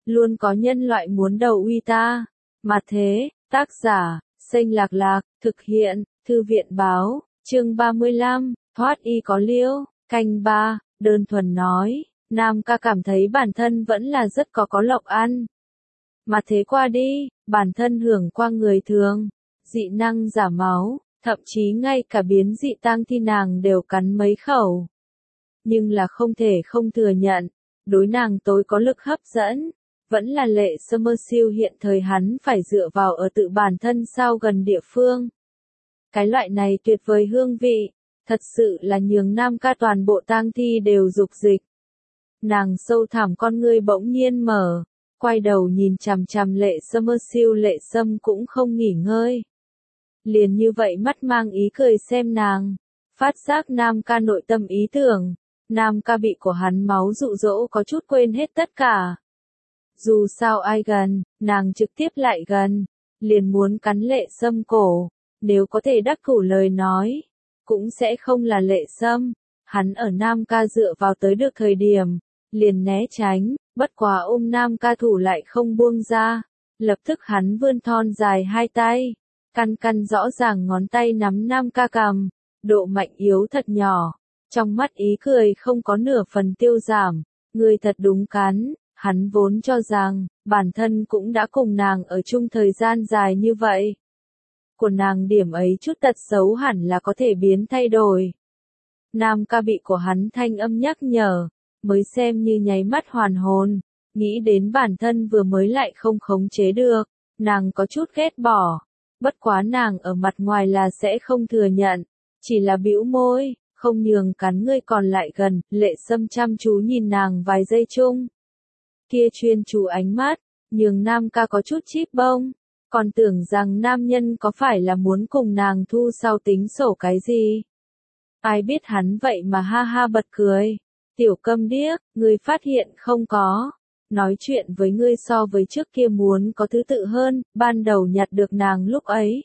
luôn có nhân loại muốn đầu uy ta. Mà thế, tác giả, Xanh Lạc Lạc, thực hiện, Thư viện báo, chương 35, thoát y có liêu, canh 3, đơn thuần nói, Nam ca cảm thấy bản thân vẫn là rất có lộc ăn. Mà thế qua đi, bản thân hưởng qua người thường, dị năng giả máu, thậm chí ngay cả biến dị tang thi nàng đều cắn mấy khẩu. Nhưng là không thể không thừa nhận, đối nàng tối có lực hấp dẫn, vẫn là Lệ Summerfield hiện thời hắn phải dựa vào ở tự bản thân sao gần địa phương. Cái loại này tuyệt vời hương vị, thật sự là nhường Nam ca toàn bộ tang thi đều dục dịch. Nàng sâu thẳm con ngươi bỗng nhiên mở, quay đầu nhìn chằm chằm Lệ Summerfield. Lệ Sâm cũng không nghỉ ngơi. Liền như vậy mắt mang ý cười xem nàng, phát giác Nam ca nội tâm ý tưởng, Nam ca bị của hắn máu dụ dỗ có chút quên hết tất cả. Dù sao ai gần, nàng trực tiếp lại gần, liền muốn cắn Lệ Sâm cổ, nếu có thể đắc thủ lời nói, cũng sẽ không là Lệ Sâm. Hắn ở Nam ca dựa vào tới được thời điểm, liền né tránh, bất quá ôm Nam ca thủ lại không buông ra, lập tức hắn vươn thon dài hai tay, căn rõ ràng ngón tay nắm Nam ca cằm, độ mạnh yếu thật nhỏ, trong mắt ý cười không có nửa phần tiêu giảm, người thật đúng cắn. Hắn vốn cho rằng, bản thân cũng đã cùng nàng ở chung thời gian dài như vậy. Của nàng điểm ấy chút tật xấu hẳn là có thể biến thay đổi. Nam ca bị của hắn thanh âm nhắc nhở, mới xem như nháy mắt hoàn hồn, nghĩ đến bản thân vừa mới lại không khống chế được, nàng có chút ghét bỏ. Bất quá nàng ở mặt ngoài là sẽ không thừa nhận, chỉ là bĩu môi, không nhường cắn ngươi còn lại gần. Lệ Sâm chăm chú nhìn nàng vài giây chung. Kia chuyên chú ánh mắt, nhường Nam ca có chút chíp bông, còn tưởng rằng nam nhân có phải là muốn cùng nàng thu sau tính sổ cái gì. Ai biết hắn vậy mà ha ha bật cười, tiểu câm điếc, ngươi phát hiện không có, nói chuyện với ngươi so với trước kia muốn có thứ tự hơn, ban đầu nhặt được nàng lúc ấy.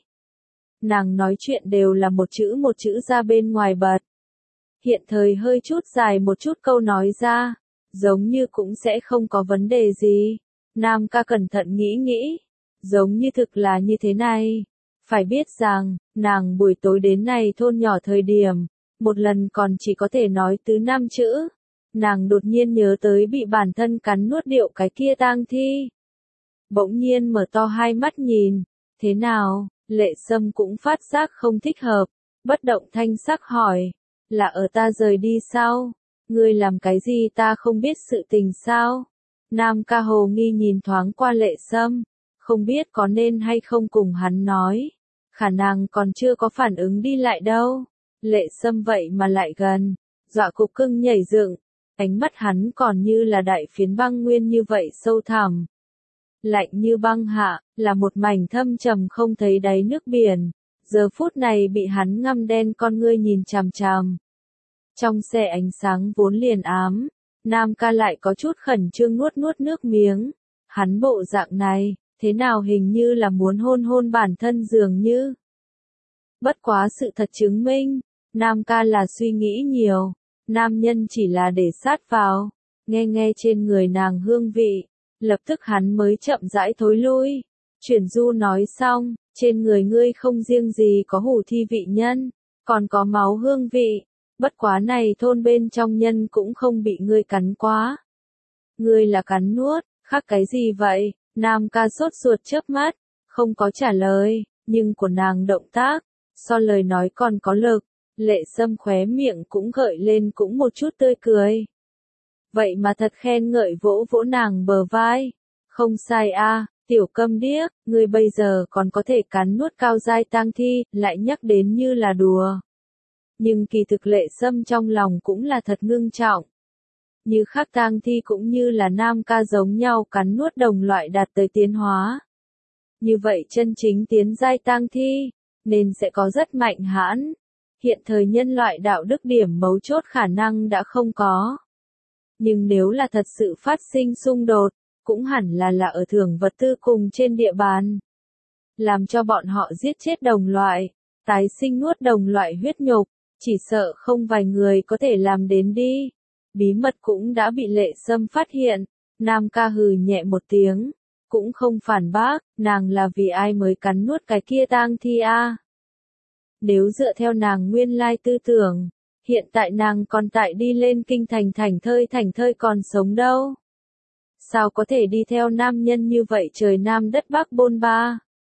Nàng nói chuyện đều là một chữ ra bên ngoài bật. Hiện thời hơi chút dài một chút câu nói ra, giống như cũng sẽ không có vấn đề gì. Nam ca cẩn thận nghĩ, giống như thực là như thế này. Phải biết rằng, nàng buổi tối đến này thôn nhỏ thời điểm, một lần còn chỉ có thể nói tứ 5 chữ. Nàng đột nhiên nhớ tới bị bản thân cắn nuốt điệu cái kia tang thi. Bỗng nhiên mở to hai mắt nhìn, thế nào? Lệ Sâm cũng phát giác không thích hợp, bất động thanh sắc hỏi, là ở ta rời đi sao? Ngươi làm cái gì ta không biết sự tình sao? Nam ca hồ nghi nhìn thoáng qua Lệ Sâm, không biết có nên hay không cùng hắn nói, khả năng còn chưa có phản ứng đi lại đâu. Lệ Sâm vậy mà lại gần, dọa cục cưng nhảy dựng, ánh mắt hắn còn như là đại phiến băng nguyên như vậy sâu thẳm. Lạnh như băng hạ, là một mảnh thâm trầm không thấy đáy nước biển, giờ phút này bị hắn ngăm đen con ngươi nhìn chằm chằm. Trong xe ánh sáng vốn liền ám, Nam ca lại có chút khẩn trương nuốt nước miếng. Hắn bộ dạng này, thế nào hình như là muốn hôn bản thân dường như. Bất quá sự thật chứng minh, Nam ca là suy nghĩ nhiều, nam nhân chỉ là để sát vào, nghe trên người nàng hương vị, lập tức hắn mới chậm rãi thối lui. Chuyển du nói xong, trên người ngươi không riêng gì có hủ thi vị nhân, còn có máu hương vị. Bất quá này thôn bên trong nhân cũng không bị ngươi cắn quá. Ngươi là cắn nuốt, khác cái gì vậy? Nam ca sốt ruột chớp mắt, không có trả lời, nhưng của nàng động tác, so lời nói còn có lực. Lệ Sâm khóe miệng cũng gợi lên cũng một chút tươi cười. Vậy mà thật khen ngợi vỗ nàng bờ vai. Không sai a, tiểu câm điếc, ngươi bây giờ còn có thể cắn nuốt cao giai tang thi, lại nhắc đến như là đùa. Nhưng kỳ thực Lệ Sâm trong lòng cũng là thật ngưng trọng. Như khác tang thi cũng như là Nam ca giống nhau cắn nuốt đồng loại đạt tới tiến hóa. Như vậy chân chính tiến giai tang thi, nên sẽ có rất mạnh hãn. Hiện thời nhân loại đạo đức điểm mấu chốt khả năng đã không có. Nhưng nếu là thật sự phát sinh xung đột, cũng hẳn là ở thưởng vật tư cùng trên địa bàn. Làm cho bọn họ giết chết đồng loại, tái sinh nuốt đồng loại huyết nhục. Chỉ sợ không vài người có thể làm đến đi. Bí mật cũng đã bị Lệ Sâm phát hiện, Nam ca hừ nhẹ một tiếng, cũng không phản bác, nàng là vì ai mới cắn nuốt cái kia tang thi a? Nếu dựa theo nàng nguyên lai tư tưởng, hiện tại nàng còn tại đi lên kinh thành thảnh thơi còn sống đâu. Sao có thể đi theo nam nhân như vậy trời nam đất bắc bôn ba?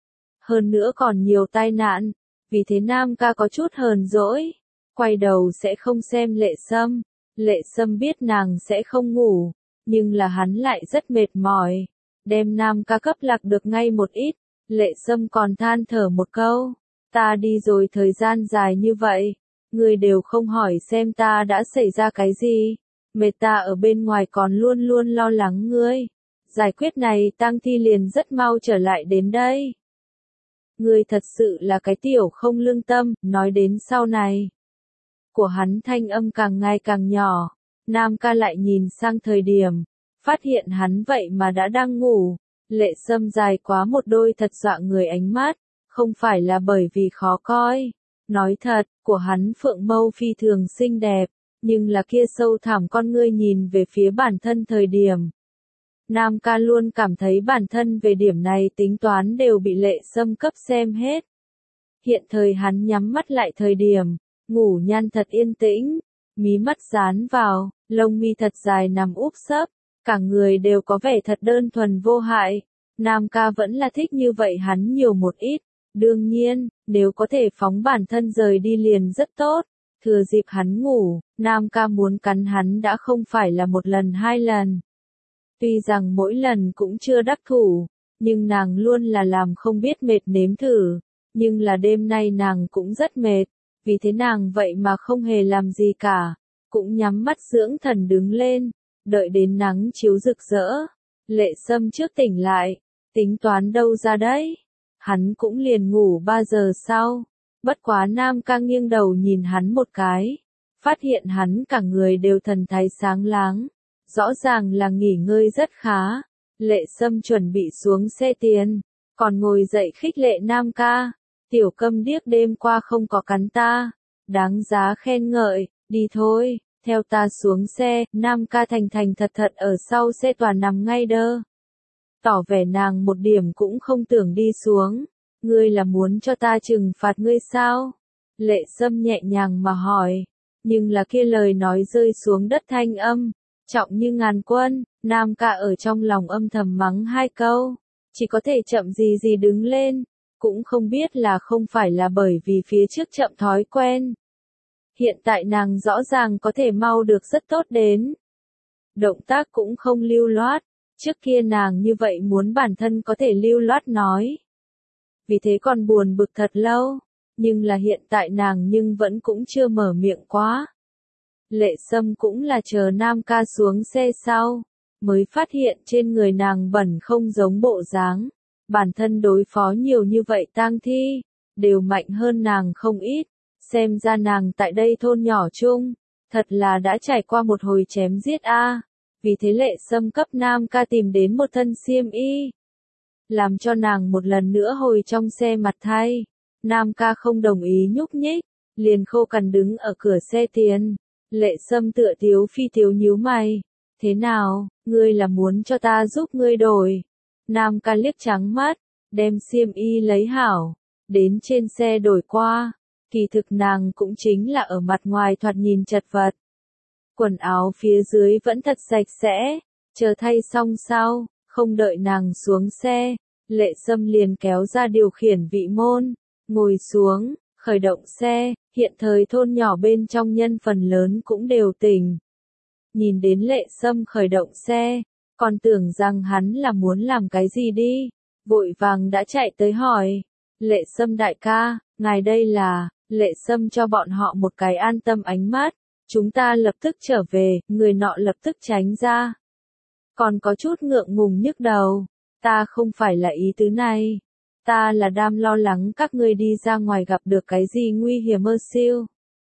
Hơn nữa còn nhiều tai nạn, vì thế Nam ca có chút hờn dỗi, quay đầu sẽ không xem Lệ Sâm. Lệ Sâm biết nàng sẽ không ngủ, nhưng là hắn lại rất mệt mỏi, đem Nam ca cấp lạc được ngay một ít. Lệ Sâm còn than thở một câu, ta đi rồi thời gian dài như vậy, người đều không hỏi xem ta đã xảy ra cái gì, mệt ta ở bên ngoài còn luôn luôn lo lắng ngươi. Giải quyết này tang thi liền rất mau trở lại đến đây. Ngươi thật sự là cái tiểu không lương tâm, nói đến sau này. Của hắn thanh âm càng ngày càng nhỏ, Nam ca lại nhìn sang thời điểm, phát hiện hắn vậy mà đã đang ngủ. Lệ Sâm dài quá một đôi thật dọa người ánh mắt, không phải là bởi vì khó coi. Nói thật, của hắn phượng mâu phi thường xinh đẹp, nhưng là kia sâu thẳm con ngươi nhìn về phía bản thân thời điểm. Nam ca luôn cảm thấy bản thân về điểm này tính toán đều bị Lệ Sâm cấp xem hết. Hiện thời hắn nhắm mắt lại thời điểm, ngủ nhan thật yên tĩnh, mí mắt dán vào, lông mi thật dài nằm úp sấp, cả người đều có vẻ thật đơn thuần vô hại. Nam ca vẫn là thích như vậy hắn nhiều một ít, đương nhiên, nếu có thể phóng bản thân rời đi liền rất tốt. Thừa dịp hắn ngủ, Nam ca muốn cắn hắn đã không phải là một lần hai lần. Tuy rằng mỗi lần cũng chưa đắc thủ, nhưng nàng luôn là làm không biết mệt nếm thử, nhưng là đêm nay nàng cũng rất mệt, vì thế nàng vậy mà không hề làm gì cả, cũng nhắm mắt dưỡng thần đứng lên, đợi đến nắng chiếu rực rỡ. Lệ Sâm trước tỉnh lại, tính toán đâu ra đấy, hắn cũng liền ngủ 3 giờ sau, bất quá Nam ca nghiêng đầu nhìn hắn một cái, phát hiện hắn cả người đều thần thái sáng láng. Rõ ràng là nghỉ ngơi rất khá. Lệ Sâm chuẩn bị xuống xe tiền, còn ngồi dậy khích lệ Nam ca, tiểu câm điếc đêm qua không có cắn ta, đáng giá khen ngợi, đi thôi, theo ta xuống xe. Nam ca thành thành thật thật ở sau xe toàn nằm ngay đơ. Tỏ vẻ nàng một điểm cũng không tưởng đi xuống, ngươi là muốn cho ta trừng phạt ngươi sao? Lệ Sâm nhẹ nhàng mà hỏi, nhưng là kia lời nói rơi xuống đất thanh âm trọng như ngàn quân. Nam ca ở trong lòng âm thầm mắng hai câu, chỉ có thể chậm gì gì đứng lên, cũng không biết là không phải là bởi vì phía trước chậm thói quen. Hiện tại nàng rõ ràng có thể mau được rất tốt đến. Động tác cũng không lưu loát, trước kia nàng như vậy muốn bản thân có thể lưu loát nói. Vì thế còn buồn bực thật lâu, nhưng là hiện tại nàng nhưng vẫn cũng chưa mở miệng quá. Lệ Sâm cũng là chờ Nam ca xuống xe sau, mới phát hiện trên người nàng bẩn không giống bộ dáng, bản thân đối phó nhiều như vậy tang thi, đều mạnh hơn nàng không ít, xem ra nàng tại đây thôn nhỏ chung, thật là đã trải qua một hồi chém giết a. Vì thế Lệ Sâm cấp Nam ca tìm đến một thân xiêm y, làm cho nàng một lần nữa hồi trong xe mặt thay. Nam ca không đồng ý nhúc nhích, liền khô cằn đứng ở cửa xe tiền. Lệ Sâm tựa thiếu phi thiếu nhíu mày, thế nào, ngươi là muốn cho ta giúp ngươi đổi? Nam ca liếc trắng mắt, đem xiêm y lấy hảo, đến trên xe đổi qua, kỳ thực nàng cũng chính là ở mặt ngoài thoạt nhìn chật vật. Quần áo phía dưới vẫn thật sạch sẽ, chờ thay xong sau, không đợi nàng xuống xe, Lệ Sâm liền kéo ra điều khiển vị môn, ngồi xuống, khởi động xe. Hiện thời thôn nhỏ bên trong nhân phần lớn cũng đều tỉnh. Nhìn đến Lệ Sâm khởi động xe, còn tưởng rằng hắn là muốn làm cái gì đi, vội vàng đã chạy tới hỏi. Lệ Sâm đại ca, ngài đây là? Lệ Sâm cho bọn họ một cái an tâm ánh mắt, chúng ta lập tức trở về. Người nọ lập tức tránh ra, còn có chút ngượng ngùng nhức đầu, ta không phải là ý tứ này. Ta là đang lo lắng các ngươi đi ra ngoài gặp được cái gì nguy hiểm mơ siêu.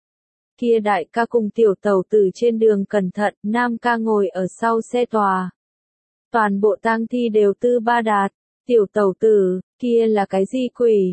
Kia đại ca cùng tiểu tẩu tử trên đường cẩn thận, Nam ca ngồi ở sau xe tòa. Toàn bộ tang thi đều tư ba đạt, tiểu tẩu tử, kia là cái gì quỷ?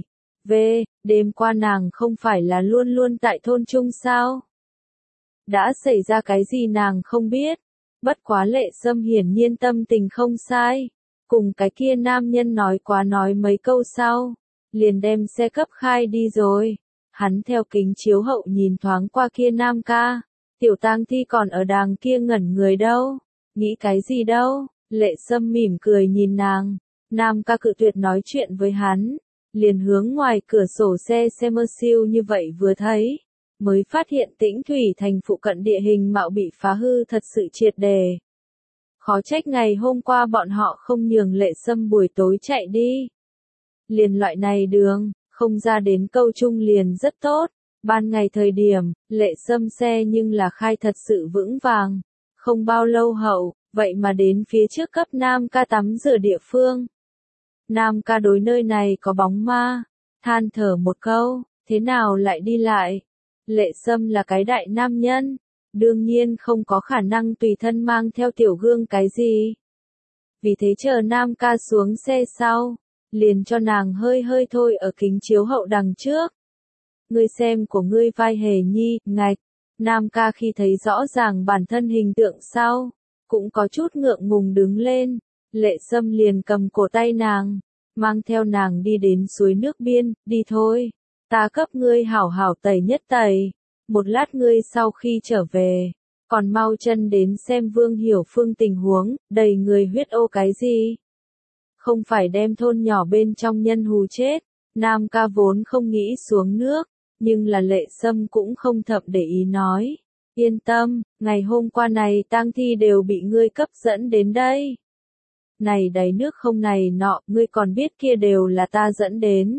Đêm qua nàng không phải là luôn luôn tại thôn chung sao? Đã xảy ra cái gì nàng không biết, Bất quá Lệ Sâm hiển nhiên tâm tình không sai. Cùng cái kia nam nhân nói mấy câu sau, liền đem xe cấp khai đi rồi. Hắn theo kính chiếu hậu nhìn thoáng qua kia nam ca. Tiểu tang thi còn ở đàng kia ngẩn người đâu. Nghĩ cái gì đâu. Lệ Sâm mỉm cười nhìn nàng. Nam ca cự tuyệt nói chuyện với hắn. Liền hướng ngoài cửa sổ xe Mercedes như vậy vừa thấy. Mới phát hiện Tĩnh Thủy Thành phụ cận địa hình mạo bị phá hư thật sự triệt đề. Khó trách ngày hôm qua bọn họ không nhường Lệ Sâm buổi tối chạy đi. Liền loại này đường, không ra đến câu trung liền rất tốt. Ban ngày thời điểm, Lệ Sâm xe nhưng là khai thật sự vững vàng. Không bao lâu hậu, vậy mà đến phía trước cấp Nam ca tắm rửa địa phương. Nam ca đối nơi này có bóng ma, than thở một câu, thế nào lại đi lại? Lệ Sâm là cái đại nam nhân, đương nhiên không có khả năng tùy thân mang theo tiểu gương cái gì. Vì thế chờ Nam ca xuống xe sau, liền cho nàng hơi hơi thôi ở kính chiếu hậu đằng trước. Ngươi xem của ngươi vai hề nhi, ngạch. Nam ca khi thấy rõ ràng bản thân hình tượng sau, cũng có chút ngượng ngùng đứng lên. Lệ Sâm liền cầm cổ tay nàng, mang theo nàng đi đến suối nước biên, đi thôi. Ta cấp ngươi hảo hảo tẩy nhất tẩy. Một lát ngươi sau khi trở về, còn mau chân đến xem Vương Hiểu Phương tình huống, đầy người huyết ô cái gì. Không phải đem thôn nhỏ bên trong nhân hù chết. Nam ca vốn không nghĩ xuống nước, nhưng là Lệ Sâm cũng không thậm để ý nói. Yên tâm, ngày hôm qua này tang thi đều bị ngươi cấp dẫn đến đây. Này đáy nước không này nọ, ngươi còn biết kia đều là ta dẫn đến.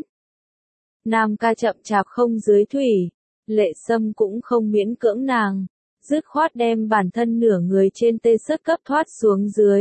Nam ca chậm chạp không dưới thủy, Lệ Sâm cũng không miễn cưỡng nàng, dứt khoát đem bản thân nửa người trên tê sất cấp thoát xuống dưới.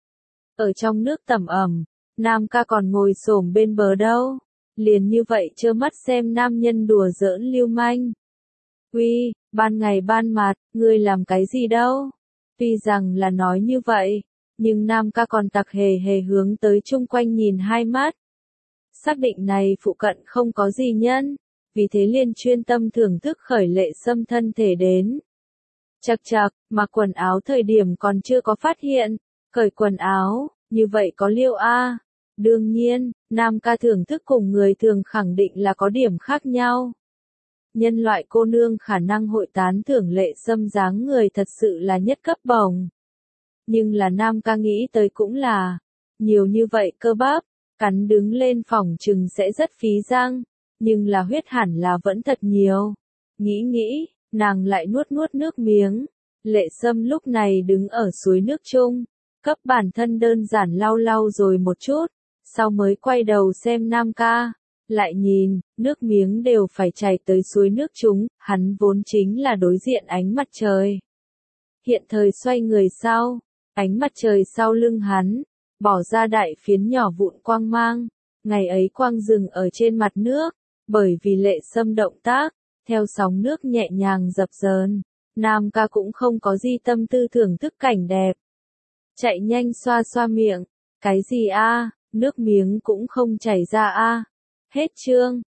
Ở trong nước tẩm ẩm, Nam ca còn ngồi xổm bên bờ đâu, liền như vậy trơ mắt xem nam nhân đùa giỡn lưu manh. Uy, ban ngày ban mặt, ngươi làm cái gì đâu? Tuy rằng là nói như vậy, nhưng Nam ca còn tặc hề hề hướng tới chung quanh nhìn hai mắt. Xác định này phụ cận không có gì nhân, vì thế liền chuyên tâm thưởng thức khởi Lệ Sâm thân thể đến. Chậc chậc, mặc quần áo thời điểm còn chưa có phát hiện, cởi quần áo, như vậy có liêu a. Đương nhiên, Nam ca thưởng thức cùng người thường khẳng định là có điểm khác nhau. Nhân loại cô nương khả năng hội tán thưởng Lệ Sâm dáng người thật sự là nhất cấp bổng. Nhưng là Nam ca nghĩ tới cũng là, nhiều như vậy cơ bắp, cắn đứng lên phỏng chừng sẽ rất phí răng, nhưng là huyết hẳn là vẫn thật nhiều. Nghĩ, nàng lại nuốt nước miếng. Lệ Sâm lúc này đứng ở suối nước chung, cấp bản thân đơn giản lau rồi một chút, sau mới quay đầu xem Nam ca, lại nhìn, nước miếng đều phải chảy tới suối nước chúng, hắn vốn chính là đối diện ánh mặt trời. Hiện thời xoay người sau, ánh mặt trời sau lưng hắn, bỏ ra đại phiến nhỏ vụn quang mang, ngày ấy quang dừng ở trên mặt nước, bởi vì Lệ Sâm động tác, theo sóng nước nhẹ nhàng dập dờn, Nam ca cũng không có gì tâm tư thưởng thức cảnh đẹp. Chạy nhanh xoa miệng, cái gì a, nước miếng cũng không chảy ra a. Hết chương.